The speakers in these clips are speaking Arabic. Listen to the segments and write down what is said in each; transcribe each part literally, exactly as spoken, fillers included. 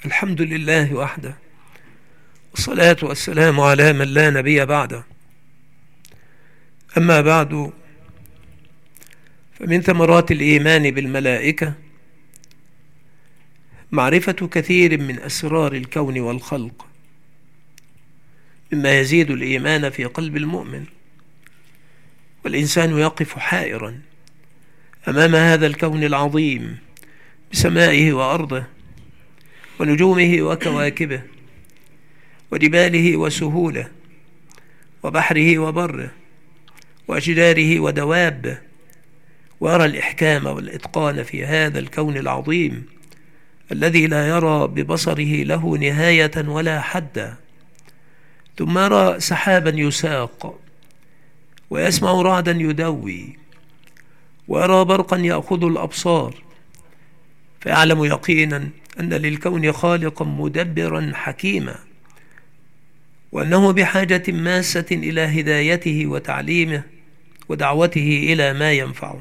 الحمد لله وحده، والصلاة والسلام على من لا نبي بعده. أما بعد، فمن ثمرات الإيمان بالملائكة معرفة كثير من أسرار الكون والخلق، مما يزيد الإيمان في قلب المؤمن، والإنسان يقف حائرا أمام هذا الكون العظيم بسمائه وأرضه ونجومه وكواكبه وجباله وسهوله وبحره وبره وأشجاره ودوابه، ويرى الإحكام والإتقان في هذا الكون العظيم الذي لا يرى ببصره له نهاية ولا حدا. ثم يرى سحابا يساق، ويسمع رعدا يدوي، ويرى برقا يأخذ الأبصار، فيعلم يقينا أن للكون خالقا مدبرا حكيما، وأنه بحاجة ماسة إلى هدايته وتعليمه ودعوته إلى ما ينفعه.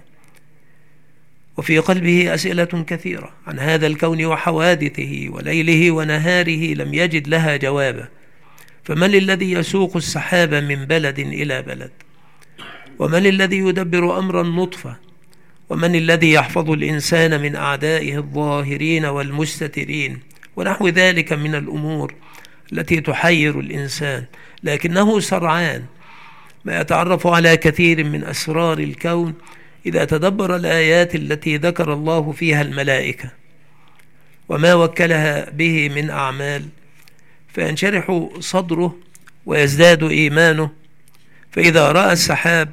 وفي قلبه أسئلة كثيرة عن هذا الكون وحوادثه وليله ونهاره لم يجد لها جوابا. فمن الذي يسوق السحاب من بلد إلى بلد؟ ومن الذي يدبر أمر النطفة؟ ومن الذي يحفظ الإنسان من أعدائه الظاهرين والمستترين؟ ونحو ذلك من الأمور التي تحير الإنسان، لكنه سرعان ما يتعرف على كثير من أسرار الكون إذا تدبر الآيات التي ذكر الله فيها الملائكة وما وكلها به من أعمال، فينشرح صدره ويزداد إيمانه. فإذا رأى السحاب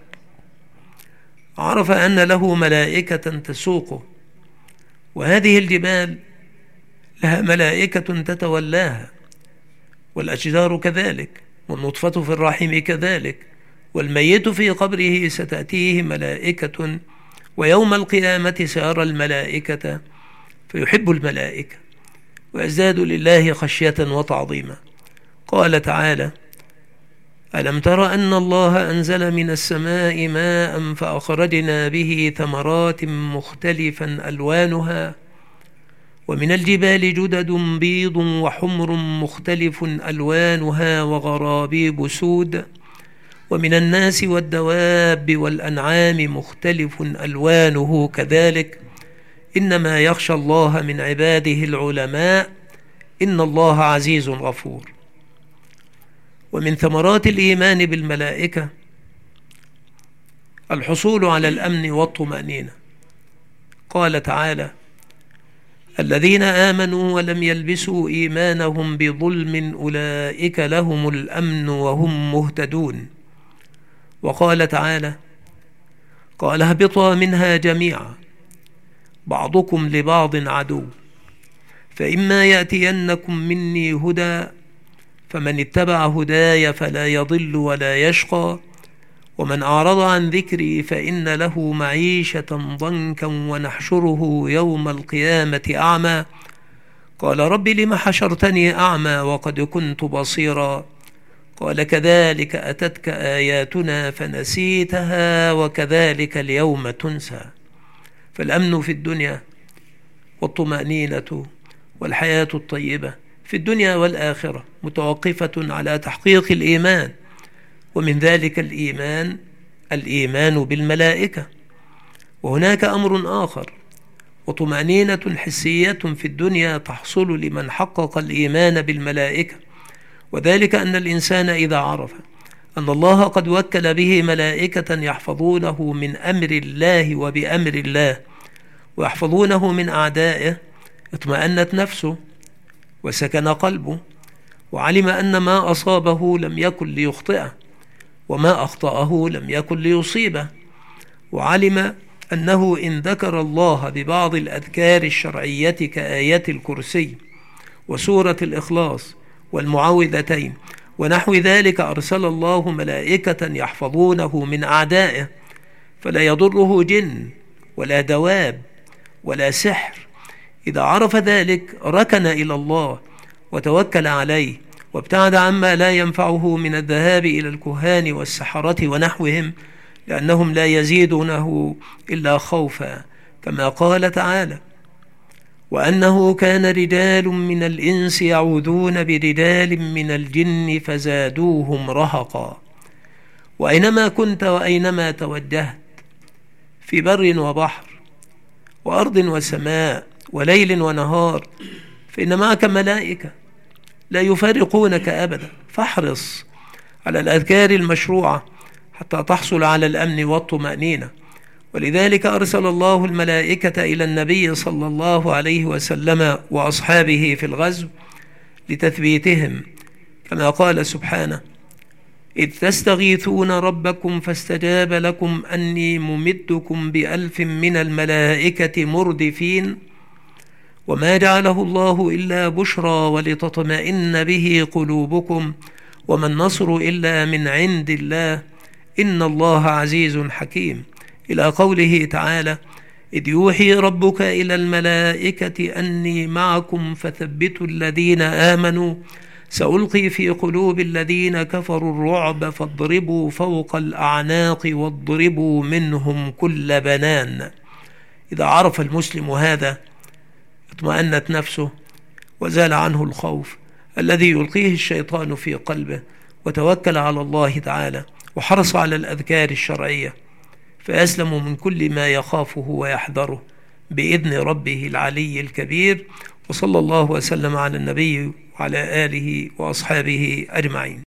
عرف أن له ملائكة تسوقه، وهذه الجبال لها ملائكة تتولاها، والأشجار كذلك، والنطفة في الرحم كذلك، والميت في قبره ستأتيه ملائكة، ويوم القيامة سيرى الملائكة فيحب الملائكة ويزداد لله خشية وتعظيما. قال تعالى: ألم تر أن الله أنزل من السماء ماء فأخرجنا به ثمرات مختلفا ألوانها ومن الجبال جدد بيض وحمر مختلف ألوانها وغرابيب سود ومن الناس والدواب والأنعام مختلف ألوانه كذلك إنما يخشى الله من عباده العلماء إن الله عزيز غفور. ومن ثمرات الإيمان بالملائكة الحصول على الأمن والطمأنينة. قال تعالى: الذين آمنوا ولم يلبسوا إيمانهم بظلم أولئك لهم الأمن وهم مهتدون. وقال تعالى: قال اهبطا منها جميعا بعضكم لبعض عدو فإما يأتينكم مني هدى فمن اتبع هداي فلا يضل ولا يشقى ومن أعرض عن ذكري فإن له معيشة ضنكا ونحشره يوم القيامة أعمى قال رب لم حشرتني أعمى وقد كنت بصيرا قال كذلك أتتك آياتنا فنسيتها وكذلك اليوم تنسى. فالأمن في الدنيا والطمأنينة والحياة الطيبة في الدنيا والآخرة متوقفة على تحقيق الإيمان، ومن ذلك الإيمان الإيمان بالملائكة. وهناك أمر آخر وطمأنينة حسية في الدنيا تحصل لمن حقق الإيمان بالملائكة، وذلك أن الإنسان إذا عرف أن الله قد وكل به ملائكة يحفظونه من أمر الله وبأمر الله ويحفظونه من أعدائه اطمأنت نفسه وسكن قلبه، وعلم أن ما أصابه لم يكن ليخطئه وما أخطأه لم يكن ليصيبه، وعلم أنه إن ذكر الله ببعض الأذكار الشرعية كآيات الكرسي وسورة الإخلاص والمعوذتين ونحو ذلك أرسل الله ملائكة يحفظونه من أعدائه، فلا يضره جن ولا دواب ولا سحر. إذا عرف ذلك ركن إلى الله وتوكل عليه وابتعد عما لا ينفعه من الذهاب إلى الكهان والسحرة ونحوهم، لأنهم لا يزيدونه إلا خوفا، كما قال تعالى: وأنه كان رجال من الإنس يعوذون برجال من الجن فزادوهم رهقا. وأينما كنت وأينما توجهت في بر وبحر وأرض وسماء وليل ونهار فإن معك ملائكة لا يفارقونك أبدا، فاحرص على الأذكار المشروعة حتى تحصل على الأمن والطمأنينة. ولذلك أرسل الله الملائكة إلى النبي صلى الله عليه وسلم وأصحابه في الغزو لتثبيتهم، كما قال سبحانه: إذ تستغيثون ربكم فاستجاب لكم أني ممدكم بألف من الملائكة مردفين وما جعله الله إلا بشرى ولتطمئن به قلوبكم وما النصر إلا من عند الله إن الله عزيز حكيم، إلى قوله تعالى: إذ يوحي ربك إلى الملائكة أني معكم فثبتوا الذين آمنوا سألقي في قلوب الذين كفروا الرعب فاضربوا فوق الأعناق واضربوا منهم كل بنان. إذا عرف المسلم هذا اطمأنت نفسه وزال عنه الخوف الذي يلقيه الشيطان في قلبه، وتوكل على الله تعالى وحرص على الأذكار الشرعية، فيسلم من كل ما يخافه ويحذره بإذن ربه العلي الكبير. وصلى الله وسلم على النبي وعلى آله وأصحابه أجمعين.